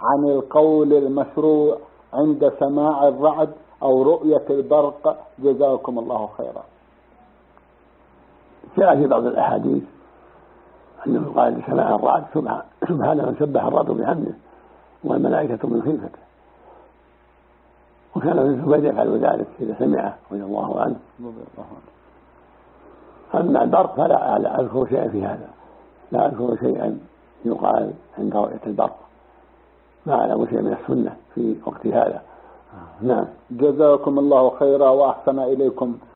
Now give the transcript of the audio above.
عن القول المشروع عند سماع الرعد أو رؤية البرق؟ جزاكم الله خيرا. جاء في بعض الأحاديث أنه قال لسماع الرعد سبحان من سبح الرعد بحمده والملائكة من خيفته، وكان ابن الزبير يفعل ذلك إذا سمعه رضي الله عنه. أما البرق فلا أذكر شيئا في هذا، لا أذكر شيئا يقال عند رؤية البرق، ما أعلم شيء من السنة في وقت هذا. نعم. جزاكم الله خيرا وأحسن إليكم.